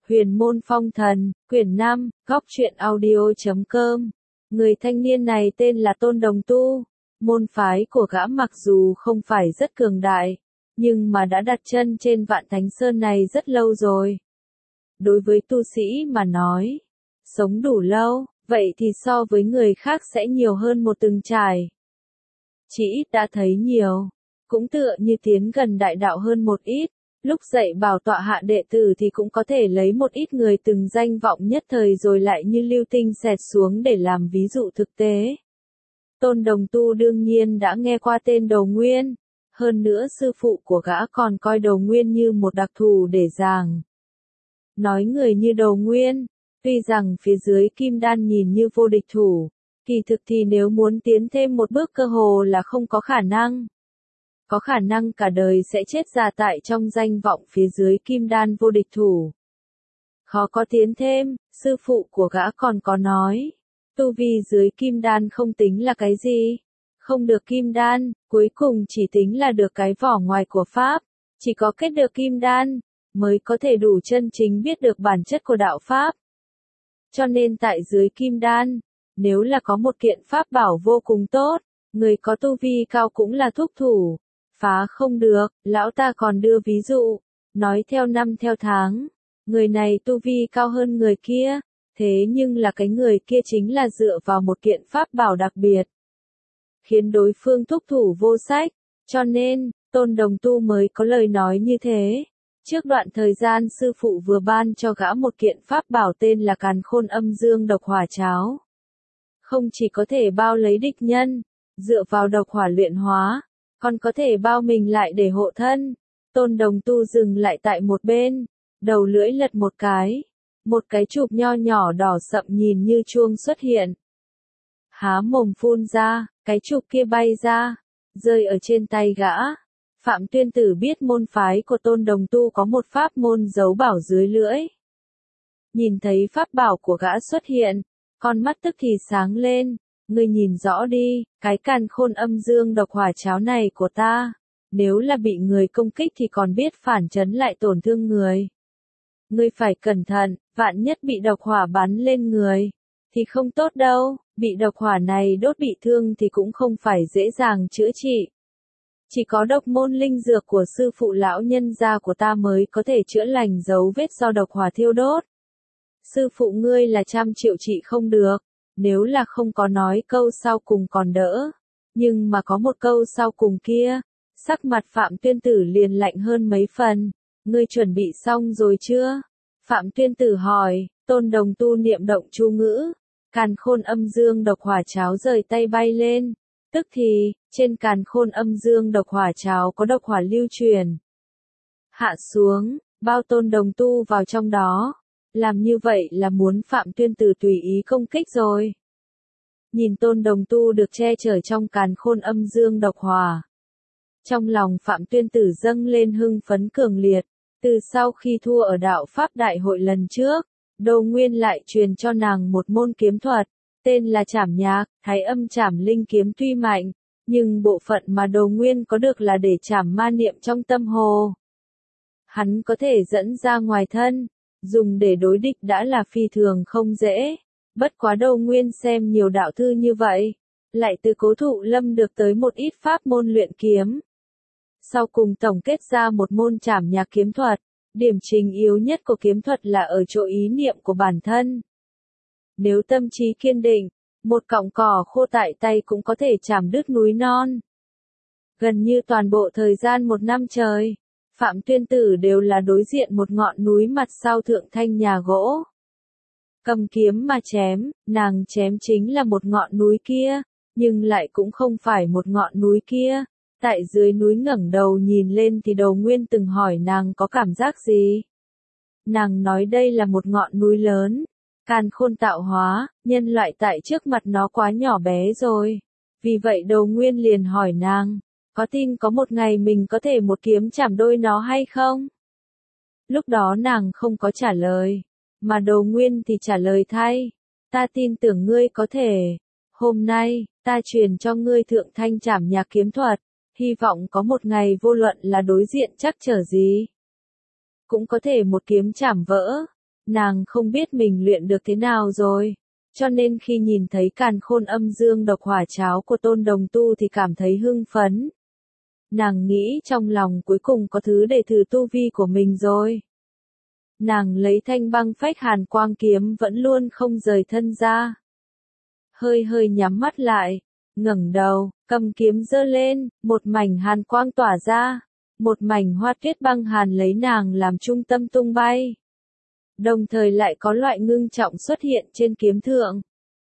Huyền môn phong thần, quyển 5, góc truyện audio.com. Người thanh niên này tên là Tôn Đồng Tu. Môn phái của gã mặc dù không phải rất cường đại, nhưng mà đã đặt chân trên Vạn Thánh Sơn này rất lâu rồi. Đối với tu sĩ mà nói, sống đủ lâu, vậy thì so với người khác sẽ nhiều hơn một từng trải. Chỉ ít đã thấy nhiều, cũng tựa như tiến gần đại đạo hơn một ít. Lúc dạy bảo tọa hạ đệ tử thì cũng có thể lấy một ít người từng danh vọng nhất thời rồi lại như lưu tinh xẹt xuống để làm ví dụ thực tế. Tôn Đồng Tu đương nhiên đã nghe qua tên Đồ Nguyên, hơn nữa sư phụ của gã còn coi Đồ Nguyên như một đặc thù để giảng. Nói người như Đồ Nguyên, tuy rằng phía dưới Kim Đan nhìn như vô địch thủ, kỳ thực thì nếu muốn tiến thêm một bước cơ hồ là không có khả năng. Có khả năng cả đời sẽ chết già tại trong danh vọng phía dưới Kim Đan vô địch thủ. Khó có tiến thêm, sư phụ của gã còn có nói, tu vi dưới Kim Đan không tính là cái gì, không được Kim Đan, cuối cùng chỉ tính là được cái vỏ ngoài của Pháp, chỉ có kết được Kim Đan, mới có thể đủ chân chính biết được bản chất của đạo Pháp. Cho nên tại dưới Kim Đan, nếu là có một kiện Pháp bảo vô cùng tốt, người có tu vi cao cũng là thúc thủ. Phá không được, lão ta còn đưa ví dụ, nói theo năm theo tháng, người này tu vi cao hơn người kia, thế nhưng là cái người kia chính là dựa vào một kiện pháp bảo đặc biệt, khiến đối phương thúc thủ vô sách, cho nên, Tôn Đồng Tu mới có lời nói như thế. Trước đoạn thời gian sư phụ vừa ban cho gã một kiện pháp bảo tên là Càn Khôn Âm Dương Độc Hỏa Cháo. Không chỉ có thể bao lấy địch nhân, dựa vào độc hỏa luyện hóa, còn có thể bao mình lại để hộ thân. Tôn Đồng Tu dừng lại tại một bên, đầu lưỡi lật một cái chụp nho nhỏ đỏ sậm nhìn như chuông xuất hiện. Há mồm phun ra, cái chụp kia bay ra, rơi ở trên tay gã. Phạm Tuyên Tử biết môn phái của Tôn Đồng Tu có một pháp môn giấu bảo dưới lưỡi. Nhìn thấy pháp bảo của gã xuất hiện, con mắt tức thì sáng lên. Ngươi nhìn rõ đi, cái Càn Khôn Âm Dương Độc Hỏa Cháo này của ta, nếu là bị người công kích thì còn biết phản chấn lại tổn thương người. Ngươi phải cẩn thận, vạn nhất bị độc hỏa bắn lên người, thì không tốt đâu, bị độc hỏa này đốt bị thương thì cũng không phải dễ dàng chữa trị. Chỉ có độc môn linh dược của sư phụ lão nhân gia của ta mới có thể chữa lành dấu vết do độc hỏa thiêu đốt. Sư phụ ngươi là 100 triệu trị không được. Nếu là không có nói câu sau cùng còn đỡ, nhưng mà có một câu sau cùng kia, sắc mặt Phạm Tuyên Tử liền lạnh hơn mấy phần. Ngươi chuẩn bị xong rồi chưa? Phạm Tuyên Tử hỏi. Tôn Đồng Tu niệm động chú ngữ, Càn Khôn Âm Dương Độc Hỏa Cháo rời tay bay lên, tức thì, trên Càn Khôn Âm Dương Độc Hỏa Cháo có độc hỏa lưu truyền. Hạ xuống, bao Tôn Đồng Tu vào trong đó. Làm như vậy là muốn Phạm Tuyên Tử tùy ý công kích rồi. Nhìn Tôn Đồng Tu được che chở trong Càn Khôn Âm Dương Độc Hỏa. Trong lòng Phạm Tuyên Tử dâng lên hưng phấn cường liệt. Từ sau khi thua ở đạo Pháp Đại hội lần trước, Đồ Nguyên lại truyền cho nàng một môn kiếm thuật, tên là Trảm Nhạc, Thái Âm Trảm Linh kiếm tuy mạnh, nhưng bộ phận mà Đồ Nguyên có được là để trảm ma niệm trong tâm hồ. Hắn có thể dẫn ra ngoài thân. Dùng để đối địch đã là phi thường không dễ. Bất quá Đồ Nguyên xem nhiều đạo thư như vậy, lại từ Cố Thụ Lâm được tới một ít pháp môn luyện kiếm. Sau cùng tổng kết ra một môn Trảm Nhạc kiếm thuật, điểm trình yếu nhất của kiếm thuật là ở chỗ ý niệm của bản thân. Nếu tâm trí kiên định, một cọng cỏ khô tại tay cũng có thể chảm đứt núi non. Gần như toàn bộ thời gian một năm trời, Phạm Tuyên Tử đều là đối diện một ngọn núi mặt sau thượng thanh nhà gỗ. Cầm kiếm mà chém, nàng chém chính là một ngọn núi kia, nhưng lại cũng không phải một ngọn núi kia. Tại dưới núi ngẩng đầu nhìn lên thì Đồ Nguyên từng hỏi nàng có cảm giác gì. Nàng nói đây là một ngọn núi lớn, Càn Khôn tạo hóa, nhân loại tại trước mặt nó quá nhỏ bé rồi. Vì vậy Đồ Nguyên liền hỏi nàng. Có tin có một ngày mình có thể một kiếm chảm đôi nó hay không? Lúc đó nàng không có trả lời, mà Đồ Nguyên thì trả lời thay. Ta tin tưởng ngươi có thể. Hôm nay, ta truyền cho ngươi thượng thanh Trảm Nhạc kiếm thuật, hy vọng có một ngày vô luận là đối diện chắc trở gì, cũng có thể một kiếm chảm vỡ. Nàng không biết mình luyện được thế nào rồi, cho nên khi nhìn thấy càn khôn âm dương độc hỏa cháo của Tôn Đồng Tu thì cảm thấy hưng phấn. Nàng nghĩ trong lòng cuối cùng có thứ để thử tu vi của mình rồi. Nàng lấy thanh băng phách hàn quang kiếm vẫn luôn không rời thân ra. Hơi hơi nhắm mắt lại, ngẩng đầu, cầm kiếm giơ lên, một mảnh hàn quang tỏa ra, một mảnh hoa tuyết băng hàn lấy nàng làm trung tâm tung bay. Đồng thời lại có loại ngưng trọng xuất hiện trên kiếm thượng.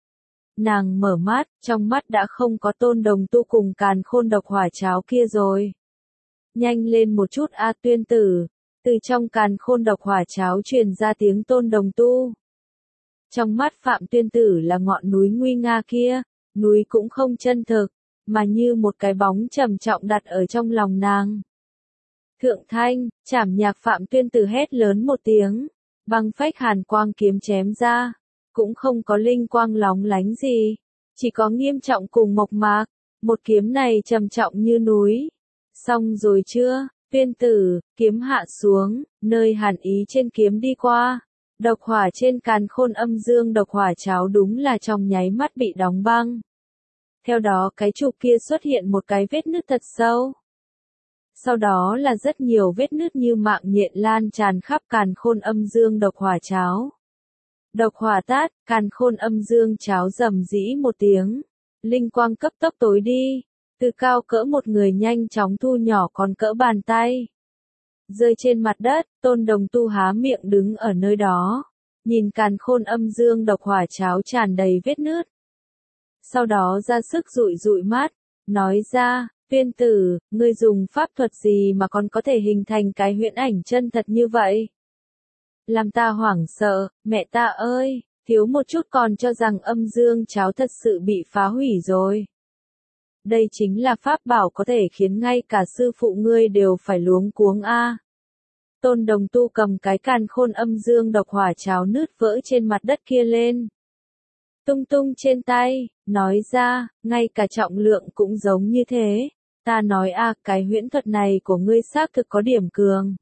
Nàng mở mắt, trong mắt đã không có Tôn Đồng Tu cùng càn khôn độc hỏa cháo kia rồi. Nhanh lên một chút a Tuyên Tử, từ trong càn khôn độc hỏa cháo truyền ra tiếng Tôn Đồng Tu. Trong mắt Phạm Tuyên Tử là ngọn núi nguy nga kia, núi cũng không chân thực, mà như một cái bóng trầm trọng đặt ở trong lòng nàng. Thượng thanh, trảm nhạc Phạm Tuyên Tử hét lớn một tiếng, băng phách hàn quang kiếm chém ra, cũng không có linh quang lóng lánh gì, chỉ có nghiêm trọng cùng mộc mạc, một kiếm này trầm trọng như núi. Xong rồi chưa, Tuyên Tử, kiếm hạ xuống, nơi hàn ý trên kiếm đi qua. Độc hỏa trên càn khôn âm dương độc hỏa cháo đúng là trong nháy mắt bị đóng băng. Theo đó cái trụ kia xuất hiện một cái vết nứt thật sâu. Sau đó là rất nhiều vết nứt như mạng nhện lan tràn khắp càn khôn âm dương độc hỏa cháo. Độc hỏa tát, càn khôn âm dương cháo rầm rĩ một tiếng. Linh quang cấp tốc tối đi, từ cao cỡ một người nhanh chóng thu nhỏ còn cỡ bàn tay. Rơi trên mặt đất, Tôn Đồng Tu há miệng đứng ở nơi đó, nhìn càn khôn âm dương độc hỏa cháo tràn đầy vết nứt. Sau đó ra sức dụi dụi mắt, nói ra, Tuyên Tử, ngươi dùng pháp thuật gì mà còn có thể hình thành cái huyễn ảnh chân thật như vậy? Làm ta hoảng sợ, mẹ ta ơi, thiếu một chút còn cho rằng âm dương cháo thật sự bị phá hủy rồi. Đây chính là pháp bảo có thể khiến ngay cả sư phụ ngươi đều phải luống cuống a. Tôn Đồng Tu cầm cái càn khôn âm dương độc hỏa cháo nứt vỡ trên mặt đất kia lên. Tung tung trên tay, nói ra, ngay cả trọng lượng cũng giống như thế. Ta nói a, cái huyễn thuật này của ngươi xác thực có điểm cường.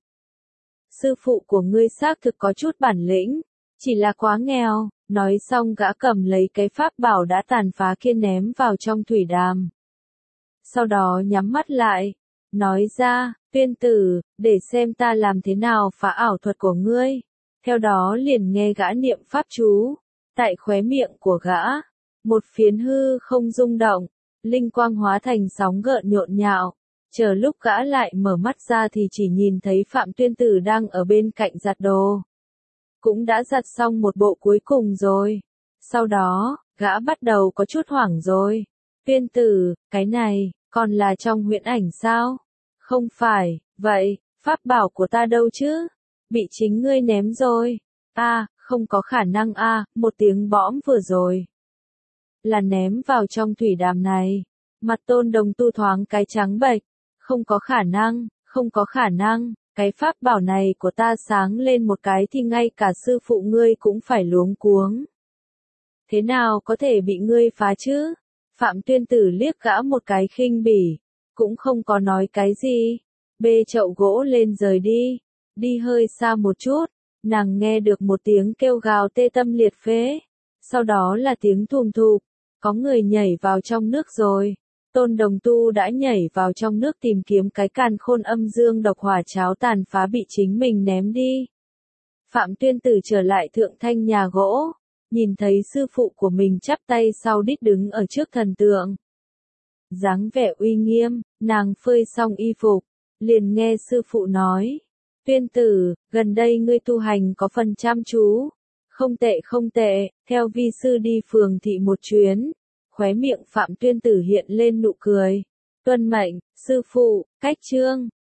Sư phụ của ngươi xác thực có chút bản lĩnh, chỉ là quá nghèo. Nói xong gã cầm lấy cái pháp bảo đã tàn phá kia ném vào trong thủy đàm. Sau đó nhắm mắt lại, nói ra, Tuyên Tử, để xem ta làm thế nào phá ảo thuật của ngươi. Theo đó liền nghe gã niệm pháp chú, tại khóe miệng của gã, một phiến hư không rung động, linh quang hóa thành sóng gợn nhộn nhạo. Chờ lúc gã lại mở mắt ra thì chỉ nhìn thấy Phạm Tuyên Tử đang ở bên cạnh giặt đồ. Cũng đã giặt xong một bộ cuối cùng rồi. Sau đó, gã bắt đầu có chút hoảng rồi. Tuyên Tử, cái này, còn là trong huyễn ảnh sao? Không phải, vậy, pháp bảo của ta đâu chứ? Bị chính ngươi ném rồi. Không có khả năng một tiếng bõm vừa rồi. Là ném vào trong thủy đàm này. Mặt Tôn Đồng Tu thoáng cái trắng bệch. Không có khả năng, không có khả năng, cái pháp bảo này của ta sáng lên một cái thì ngay cả sư phụ ngươi cũng phải luống cuống. Thế nào có thể bị ngươi phá chứ? Phạm Tuyên Tử liếc gã một cái khinh bỉ, cũng không có nói cái gì, bê chậu gỗ lên rời đi, đi hơi xa một chút, nàng nghe được một tiếng kêu gào tê tâm liệt phế, sau đó là tiếng thùm thụp, có người nhảy vào trong nước rồi. Tôn Đồng Tu đã nhảy vào trong nước tìm kiếm cái càn khôn âm dương độc hỏa cháo tàn phá bị chính mình ném đi. Phạm Tuyên Tử trở lại thượng thanh nhà gỗ, nhìn thấy sư phụ của mình chắp tay sau đít đứng ở trước thần tượng. Dáng vẻ uy nghiêm, nàng phơi xong y phục, liền nghe sư phụ nói. Tuyên Tử, gần đây ngươi tu hành có phần chăm chú. Không tệ không tệ, theo vi sư đi phường thị một chuyến. Khóe miệng Phạm Tuyên Tử hiện lên nụ cười. Tuân mệnh, sư phụ, cách chương.